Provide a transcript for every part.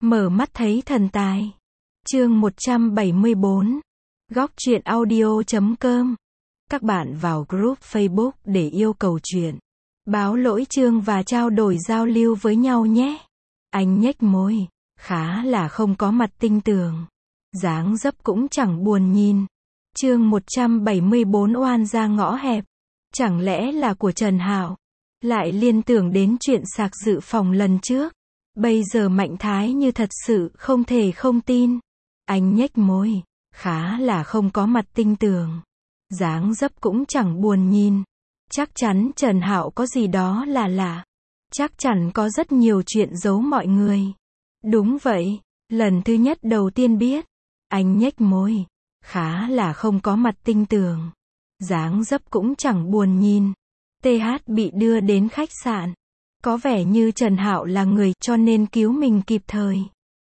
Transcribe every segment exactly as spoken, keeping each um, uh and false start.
Mở mắt thấy thần tài. Chương một trăm bảy mươi bốn. Góc truyện audio chấm com. Các bạn vào group Facebook để yêu cầu truyện, báo lỗi chương và trao đổi giao lưu với nhau nhé. Anh nhếch môi, khá là không có mặt tinh tường. Dáng dấp cũng chẳng buồn nhìn. Chương một trăm bảy mươi bốn oan ra ngõ hẹp. Chẳng lẽ là của Trần Hạo? Lại liên tưởng đến chuyện sạc dự phòng lần trước. Bây giờ Mạnh Thái như thật sự không thể không tin. Anh nhếch môi, khá là không có mặt tinh tường. Dáng dấp cũng chẳng buồn nhìn. Chắc chắn Trần Hạo có gì đó là lạ. Chắc chắn có rất nhiều chuyện giấu mọi người. Đúng vậy, lần thứ nhất đầu tiên biết. Anh nhếch môi, khá là không có mặt tinh tường. Dáng dấp cũng chẳng buồn nhìn. tê hát bị đưa đến khách sạn. Có vẻ như Trần Hạo là người cho nên cứu mình kịp thời.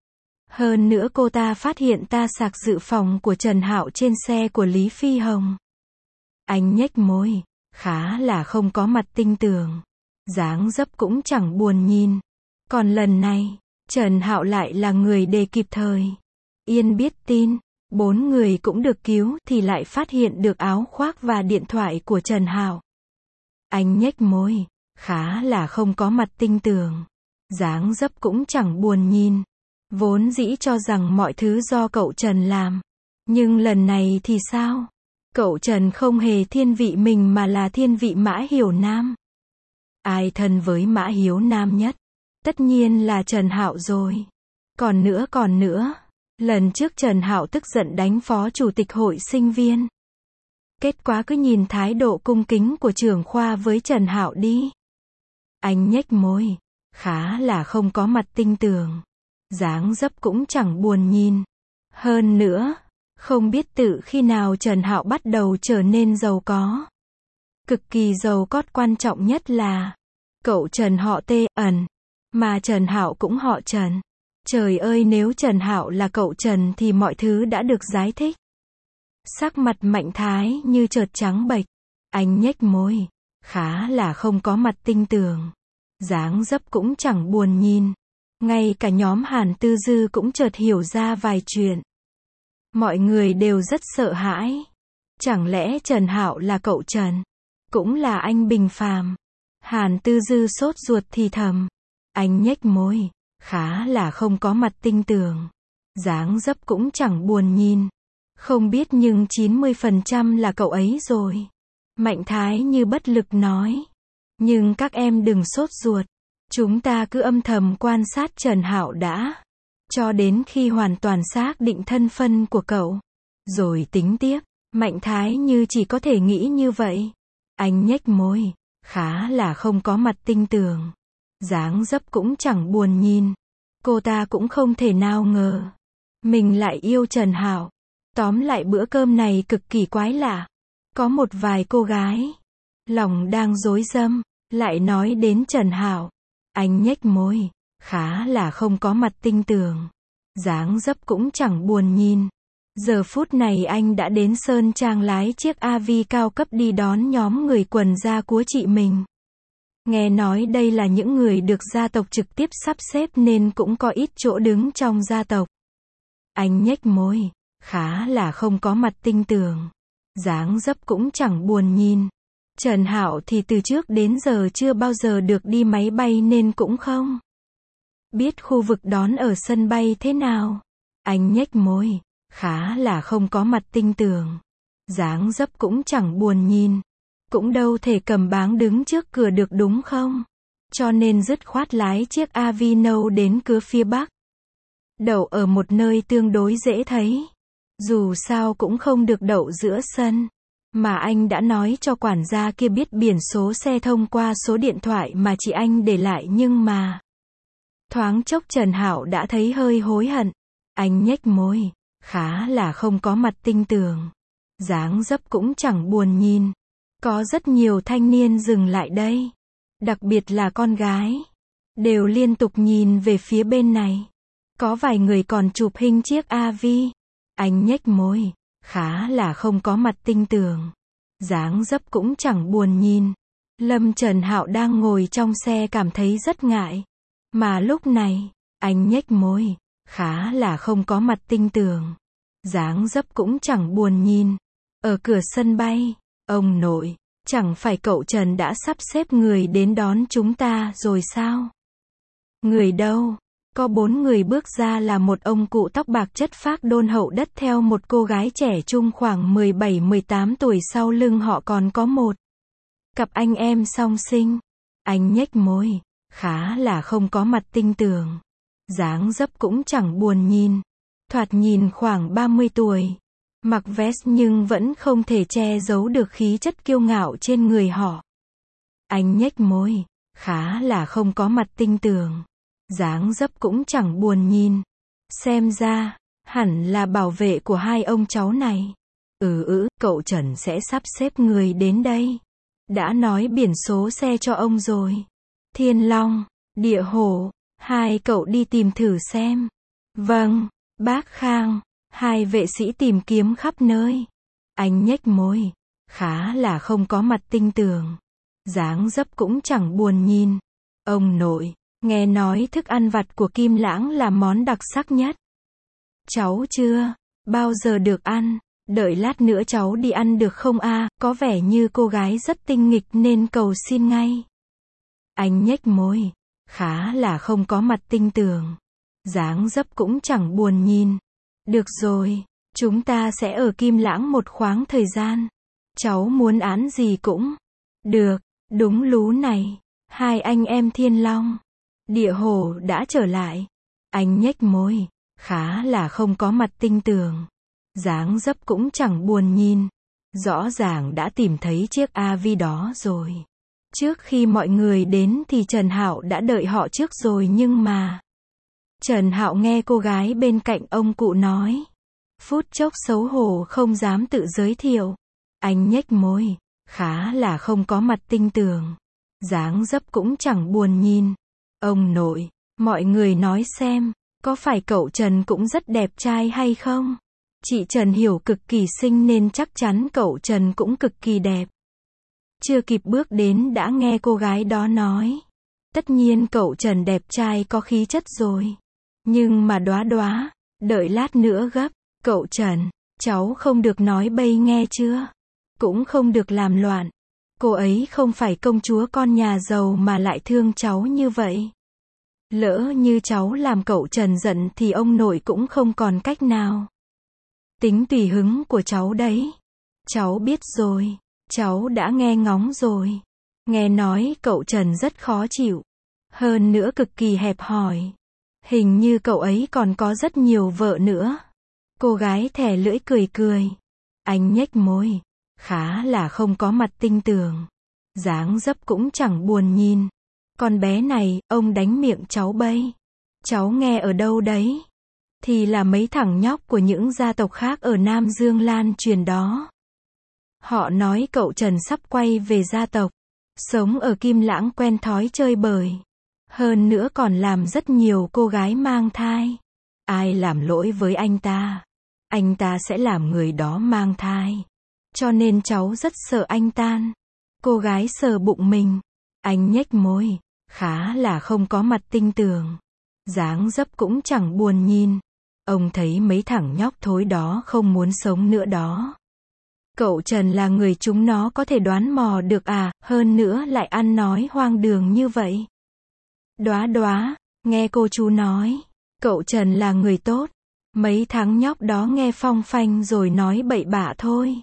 Hơn nữa cô ta phát hiện ta sạc dự phòng của Trần Hạo trên xe của Lý Phi Hồng. Anh nhếch môi, khá là không có mặt tinh tường. Dáng dấp cũng chẳng buồn nhìn. Còn lần này, Trần Hạo lại là người đề kịp thời. Yên biết tin, bốn người cũng được cứu thì lại phát hiện được áo khoác và điện thoại của Trần Hạo. Anh nhếch môi, khá là không có mặt tinh tường. Dáng dấp cũng chẳng buồn nhìn. Vốn dĩ cho rằng mọi thứ do cậu Trần làm. Nhưng lần này thì sao? Cậu Trần không hề thiên vị mình mà là thiên vị Mã Hiểu Nam. Ai thân với Mã Hiếu Nam nhất? Tất nhiên là Trần Hạo rồi. Còn nữa còn nữa. Lần trước Trần Hạo tức giận đánh phó chủ tịch hội sinh viên. Kết quả cứ nhìn thái độ cung kính của trưởng khoa với Trần Hạo đi. Anh nhếch môi, khá là không có mặt tinh tường. Dáng dấp cũng chẳng buồn nhìn. Hơn nữa, không biết từ khi nào Trần Hạo bắt đầu trở nên giàu có. Cực kỳ giàu có, quan trọng nhất là cậu Trần họ Tê ẩn, mà Trần Hạo cũng họ Trần. Trời ơi, nếu Trần Hạo là cậu Trần thì mọi thứ đã được giải thích. Sắc mặt Mạnh Thái như chợt trắng bệch. Anh nhếch môi, khá là không có mặt tinh tường. Dáng dấp cũng chẳng buồn nhìn. Ngay cả nhóm Hàn Tư Dư cũng chợt hiểu ra vài chuyện. Mọi người đều rất sợ hãi. Chẳng lẽ Trần Hạo là cậu Trần? Cũng là anh Bình Phàm? Hàn Tư Dư sốt ruột thì thầm. Anh nhếch môi, khá là không có mặt tinh tường. Dáng dấp cũng chẳng buồn nhìn. Không biết nhưng chín mươi phần trăm là cậu ấy rồi. Mạnh Thái như bất lực nói. Nhưng các em đừng sốt ruột. Chúng ta cứ âm thầm quan sát Trần Hạo đã. Cho đến khi hoàn toàn xác định thân phận của cậu. Rồi tính tiếp. Mạnh Thái như chỉ có thể nghĩ như vậy. Anh nhếch môi, khá là không có mặt tinh tường. Dáng dấp cũng chẳng buồn nhìn. Cô ta cũng không thể nào ngờ mình lại yêu Trần Hạo. Tóm lại bữa cơm này cực kỳ quái lạ. Có một vài cô gái lòng đang rối rắm, lại nói đến Trần Hạo. Anh nhếch môi, khá là không có mặt tinh tường. Dáng dấp cũng chẳng buồn nhìn. Giờ phút này anh đã đến Sơn Trang lái chiếc a vê cao cấp đi đón nhóm người quần gia của chị mình. Nghe nói đây là những người được gia tộc trực tiếp sắp xếp nên cũng có ít chỗ đứng trong gia tộc. Anh nhếch môi, khá là không có mặt tinh tường. Dáng dấp cũng chẳng buồn nhìn. Trần Hạo thì từ trước đến giờ chưa bao giờ được đi máy bay nên cũng không biết khu vực đón ở sân bay thế nào. Anh nhếch môi, khá là không có mặt tinh tường. Dáng dấp cũng chẳng buồn nhìn. Cũng đâu thể cầm báng đứng trước cửa được đúng không? Cho nên dứt khoát lái chiếc a vê nâu đến cửa phía bắc. Đậu ở một nơi tương đối dễ thấy. Dù sao cũng không được đậu giữa sân. Mà anh đã nói cho quản gia kia biết biển số xe thông qua số điện thoại mà chị anh để lại, nhưng mà thoáng chốc Trần Hạo đã thấy hơi hối hận. Anh nhếch môi, khá là không có mặt tinh tường. Dáng dấp cũng chẳng buồn nhìn. Có rất nhiều thanh niên dừng lại đây. Đặc biệt là con gái. Đều liên tục nhìn về phía bên này. Có vài người còn chụp hình chiếc a vê. Anh nhếch môi, khá là không có mặt tinh tường. Dáng dấp cũng chẳng buồn nhìn. Lâm Trần Hạo đang ngồi trong xe cảm thấy rất ngại. Mà lúc này, anh nhếch môi, khá là không có mặt tinh tường. Dáng dấp cũng chẳng buồn nhìn. Ở cửa sân bay, ông nội, chẳng phải cậu Trần đã sắp xếp người đến đón chúng ta rồi sao? Người đâu? Có bốn người bước ra là một ông cụ tóc bạc chất phác đôn hậu đất theo một cô gái trẻ trung khoảng mười bảy mười tám tuổi, sau lưng họ còn có một cặp anh em song sinh. Anh nhếch môi, khá là không có mặt tinh tường. Dáng dấp cũng chẳng buồn nhìn. Thoạt nhìn khoảng ba mươi tuổi. Mặc vest nhưng vẫn không thể che giấu được khí chất kiêu ngạo trên người họ. Anh nhếch môi, khá là không có mặt tinh tường. Dáng dấp cũng chẳng buồn nhìn. Xem ra, hẳn là bảo vệ của hai ông cháu này. Ừ ừ, cậu Trần sẽ sắp xếp người đến đây. Đã nói biển số xe cho ông rồi. Thiên Long, Địa Hổ, hai cậu đi tìm thử xem. Vâng, bác Khang. Hai vệ sĩ tìm kiếm khắp nơi. Anh nhếch môi, khá là không có mặt tinh tường. Dáng dấp cũng chẳng buồn nhìn. Ông nội, nghe nói thức ăn vặt của Kim Lãng là món đặc sắc nhất. Cháu chưa bao giờ được ăn. Đợi lát nữa cháu đi ăn được không a? À, có vẻ như cô gái rất tinh nghịch nên cầu xin ngay. Anh nhếch môi, khá là không có mặt tinh tường. Dáng dấp cũng chẳng buồn nhìn. Được rồi, chúng ta sẽ ở Kim Lãng một khoảng thời gian. Cháu muốn án gì cũng được. Đúng lú này, hai anh em Thiên Long, Địa Hổ đã trở lại. Anh nhếch môi, khá là không có mặt tinh tường. Dáng dấp cũng chẳng buồn nhìn. Rõ ràng đã tìm thấy chiếc a vê đó rồi. Trước khi mọi người đến thì Trần Hạo đã đợi họ trước rồi, nhưng mà Trần Hạo nghe cô gái bên cạnh ông cụ nói. Phút chốc xấu hổ không dám tự giới thiệu. Anh nhếch môi, khá là không có mặt tinh tường. Dáng dấp cũng chẳng buồn nhìn. Ông nội, mọi người nói xem, có phải cậu Trần cũng rất đẹp trai hay không? Chị Trần hiểu cực kỳ xinh nên chắc chắn cậu Trần cũng cực kỳ đẹp. Chưa kịp bước đến đã nghe cô gái đó nói. Tất nhiên cậu Trần đẹp trai có khí chất rồi. Nhưng mà đoá đoá, đợi lát nữa gấp. Cậu Trần, cháu không được nói bậy nghe chưa? Cũng không được làm loạn. Cô ấy không phải công chúa con nhà giàu mà lại thương cháu như vậy. Lỡ như cháu làm cậu Trần giận thì ông nội cũng không còn cách nào. Tính tùy hứng của cháu đấy. Cháu biết rồi. Cháu đã nghe ngóng rồi. Nghe nói cậu Trần rất khó chịu. Hơn nữa cực kỳ hẹp hòi. Hình như cậu ấy còn có rất nhiều vợ nữa. Cô gái thè lưỡi cười cười. Anh nhếch môi, khá là không có mặt tinh tường. Dáng dấp cũng chẳng buồn nhìn. Con bé này, ông đánh miệng cháu bay. Cháu nghe ở đâu đấy? Thì là mấy thằng nhóc của những gia tộc khác ở Nam Dương lan truyền đó. Họ nói cậu Trần sắp quay về gia tộc. Sống ở Kim Lãng quen thói chơi bời. Hơn nữa còn làm rất nhiều cô gái mang thai. Ai làm lỗi với anh ta, anh ta sẽ làm người đó mang thai. Cho nên cháu rất sợ anh tan. Cô gái sờ bụng mình. Anh nhếch môi, khá là không có mặt tinh tường. Dáng dấp cũng chẳng buồn nhìn. Ông thấy mấy thằng nhóc thối đó không muốn sống nữa đó. Cậu Trần là người chúng nó có thể đoán mò được à, hơn nữa lại ăn nói hoang đường như vậy. Đoá đoá, nghe cô chú nói, cậu Trần là người tốt. Mấy thằng nhóc đó nghe phong phanh rồi nói bậy bạ thôi.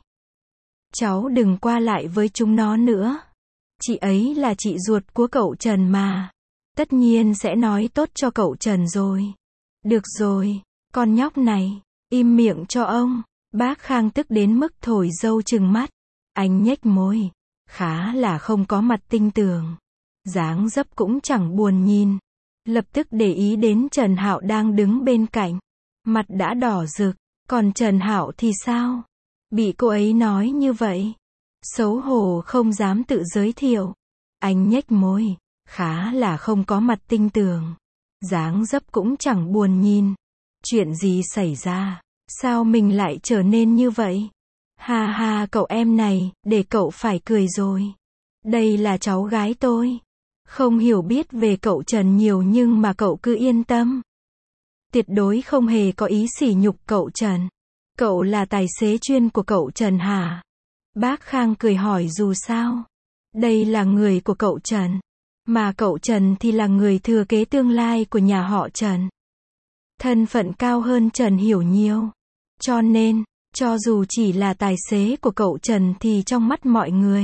Cháu đừng qua lại với chúng nó nữa. Chị ấy là chị ruột của cậu Trần mà. Tất nhiên sẽ nói tốt cho cậu Trần rồi. Được rồi, con nhóc này, im miệng cho ông. Bác Khang tức đến mức thổi dâu trừng mắt. Anh nhếch môi, khá là không có mặt tinh tường. Dáng dấp cũng chẳng buồn nhìn. Lập tức để ý đến Trần Hạo đang đứng bên cạnh. Mặt đã đỏ rực. Còn Trần Hạo thì sao? Bị cô ấy nói như vậy. Xấu hổ không dám tự giới thiệu. Anh nhếch môi, khá là không có mặt tinh tường. Dáng dấp cũng chẳng buồn nhìn. Chuyện gì xảy ra? Sao mình lại trở nên như vậy? Ha ha, cậu em này, để cậu phải cười rồi. Đây là cháu gái tôi. Không hiểu biết về cậu Trần nhiều nhưng mà cậu cứ yên tâm. tuyệt đối không hề có ý sỉ nhục cậu Trần. Cậu là tài xế chuyên của cậu Trần hả? Bác Khang cười hỏi dù sao. Đây là người của cậu Trần. Mà cậu Trần thì là người thừa kế tương lai của nhà họ Trần. Thân phận cao hơn Trần Hiểu nhiều. Cho nên, cho dù chỉ là tài xế của cậu Trần thì trong mắt mọi người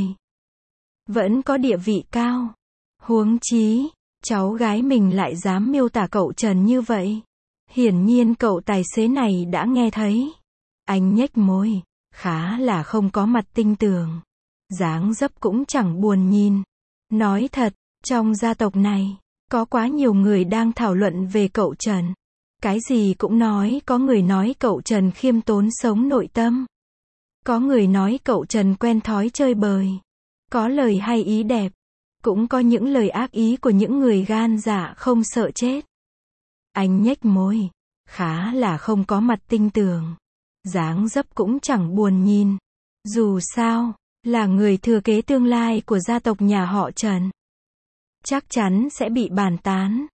vẫn có địa vị cao. Huống chí, cháu gái mình lại dám miêu tả cậu Trần như vậy. Hiển nhiên cậu tài xế này đã nghe thấy. Anh nhếch môi, khá là không có mặt tinh tường. Dáng dấp cũng chẳng buồn nhìn. Nói thật, trong gia tộc này, có quá nhiều người đang thảo luận về cậu Trần. Cái gì cũng nói, có người nói cậu Trần khiêm tốn sống nội tâm. Có người nói cậu Trần quen thói chơi bời. Có lời hay ý đẹp. Cũng có những lời ác ý của những người gan dạ không sợ chết. Anh nhếch môi, khá là không có mặt tinh tường. Dáng dấp cũng chẳng buồn nhìn. Dù sao, là người thừa kế tương lai của gia tộc nhà họ Trần. Chắc chắn sẽ bị bàn tán.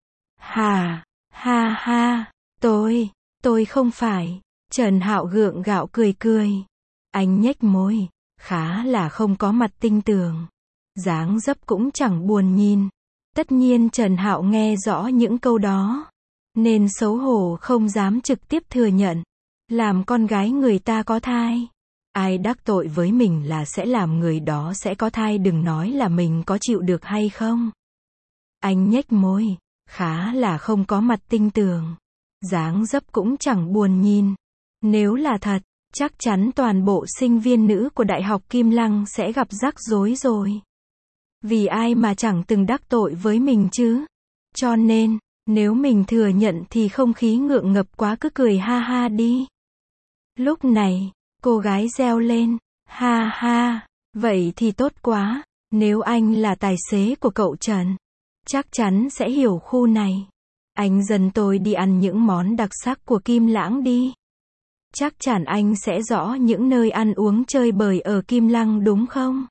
Hà, ha ha, tôi, tôi không phải. Trần Hạo gượng gạo cười cười. Anh nhếch môi, khá là không có mặt tinh tường. Dáng dấp cũng chẳng buồn nhìn. Tất nhiên Trần Hạo nghe rõ những câu đó. Nên xấu hổ không dám trực tiếp thừa nhận. Làm con gái người ta có thai. Ai đắc tội với mình là sẽ làm người đó sẽ có thai, đừng nói là mình có chịu được hay không. Anh nhếch môi, khá là không có mặt tinh tường. Dáng dấp cũng chẳng buồn nhìn. Nếu là thật, chắc chắn toàn bộ sinh viên nữ của Đại học Kim Lăng sẽ gặp rắc rối rồi. Vì ai mà chẳng từng đắc tội với mình chứ. Cho nên, nếu mình thừa nhận thì không khí ngượng ngập quá, cứ cười ha ha đi. Lúc này, cô gái reo lên, ha ha, vậy thì tốt quá, nếu anh là tài xế của cậu Trần, chắc chắn sẽ hiểu khu này. Anh dẫn tôi đi ăn những món đặc sắc của Kim Lãng đi. Chắc chắn anh sẽ rõ những nơi ăn uống chơi bời ở Kim Lăng đúng không?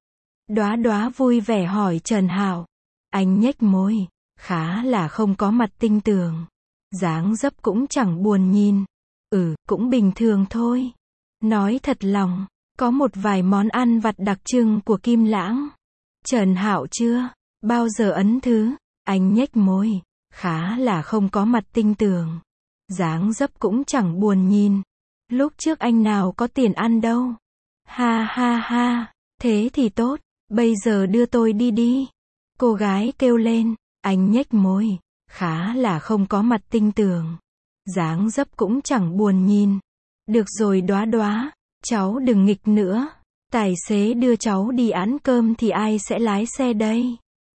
Đóa Đóa vui vẻ hỏi Trần Hạo. Anh nhếch môi, khá là không có mặt tinh tường. Dáng dấp cũng chẳng buồn nhìn. Ừ, cũng bình thường thôi. Nói thật lòng, có một vài món ăn vặt đặc trưng của Kim Lãng. Trần Hạo chưa bao giờ ấn thứ. Anh nhếch môi, khá là không có mặt tinh tường. Dáng dấp cũng chẳng buồn nhìn. Lúc trước anh nào có tiền ăn đâu. Ha ha ha, thế thì tốt, bây giờ đưa tôi đi đi. Cô gái kêu lên. Anh nhếch môi, khá là không có mặt tinh tường. Dáng dấp cũng chẳng buồn nhìn. Được rồi Đóa Đóa, cháu đừng nghịch nữa. Tài xế đưa cháu đi ăn cơm thì ai sẽ lái xe đây?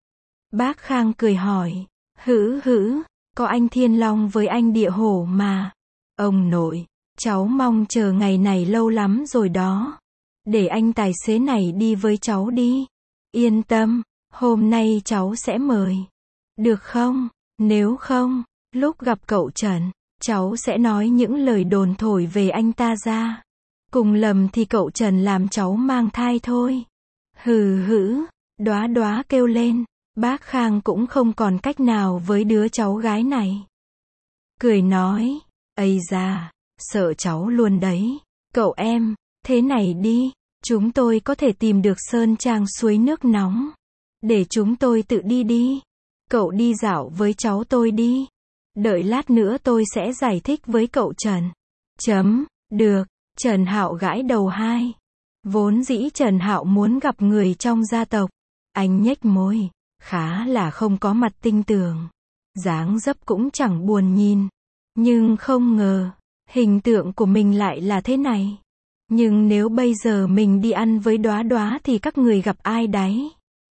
Bác Khang cười hỏi. Hữ hữ, có anh Thiên Long với anh Địa Hổ mà. Ông nội, cháu mong chờ ngày này lâu lắm rồi đó. Để anh tài xế này đi với cháu đi. Yên tâm, hôm nay cháu sẽ mời. Được không? Nếu không, lúc gặp cậu Trần, cháu sẽ nói những lời đồn thổi về anh ta ra. Cùng lầm thì cậu Trần làm cháu mang thai thôi. Hừ hữ, Đóa Đóa kêu lên. Bác Khang cũng không còn cách nào với đứa cháu gái này. Cười nói. Ây da, sợ cháu luôn đấy. Cậu em, thế này đi, chúng tôi có thể tìm được sơn trang suối nước nóng. Để chúng tôi tự đi đi. Cậu đi dạo với cháu tôi đi. Đợi lát nữa tôi sẽ giải thích với cậu Trần. Chấm, được. Trần Hạo gãi đầu hai. Vốn dĩ Trần Hạo muốn gặp người trong gia tộc. Anh nhếch môi, khá là không có mặt tinh tường. Dáng dấp cũng chẳng buồn nhìn. Nhưng không ngờ, hình tượng của mình lại là thế này. Nhưng nếu bây giờ mình đi ăn với Đóa Đóa thì các người gặp ai đấy?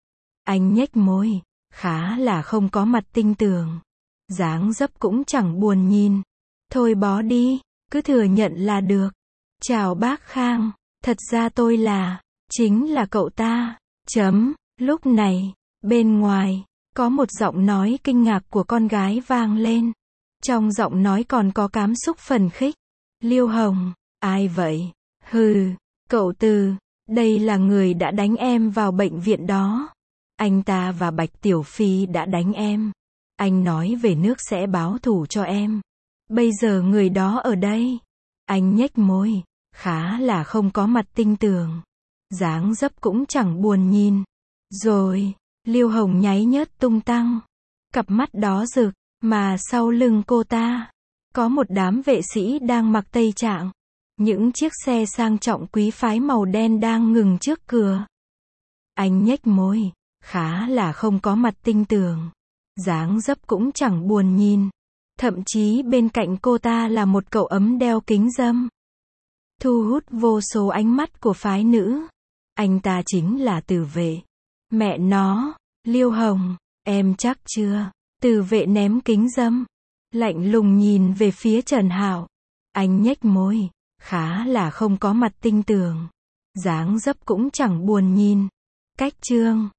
Anh nhếch môi, khá là không có mặt tinh tường. Dáng dấp cũng chẳng buồn nhìn. Thôi bó đi, cứ thừa nhận là được. Chào bác Khang, thật ra tôi là, chính là cậu ta. Chấm, lúc này, bên ngoài, có một giọng nói kinh ngạc của con gái vang lên. Trong giọng nói còn có cảm xúc phấn khích. Liêu Hồng, ai vậy? Hừ, cậu Từ, đây là người đã đánh em vào bệnh viện đó. Anh ta và Bạch Tiểu Phi đã đánh em. Anh nói về nước sẽ báo thù cho em. Bây giờ người đó ở đây. Anh nhếch môi. Khá là không có mặt tinh tường. Dáng dấp cũng chẳng buồn nhìn. Rồi, Liêu Hồng nháy nhớt tung tăng. Cặp mắt đó rực, mà sau lưng cô ta, có một đám vệ sĩ đang mặc tây trạng. Những chiếc xe sang trọng quý phái màu đen đang ngừng trước cửa. Anh nhếch môi. Khá là không có mặt tinh tường. Dáng dấp cũng chẳng buồn nhìn. Thậm chí bên cạnh cô ta là một cậu ấm đeo kính râm. Thu hút vô số ánh mắt của phái nữ. Anh ta chính là Tử Vệ. Mẹ nó, Liêu Hồng, em chắc chưa? Tử Vệ ném kính râm, lạnh lùng nhìn về phía Trần Hạo. Anh nhếch môi. Khá là không có mặt tinh tường. Dáng dấp cũng chẳng buồn nhìn. Cách chương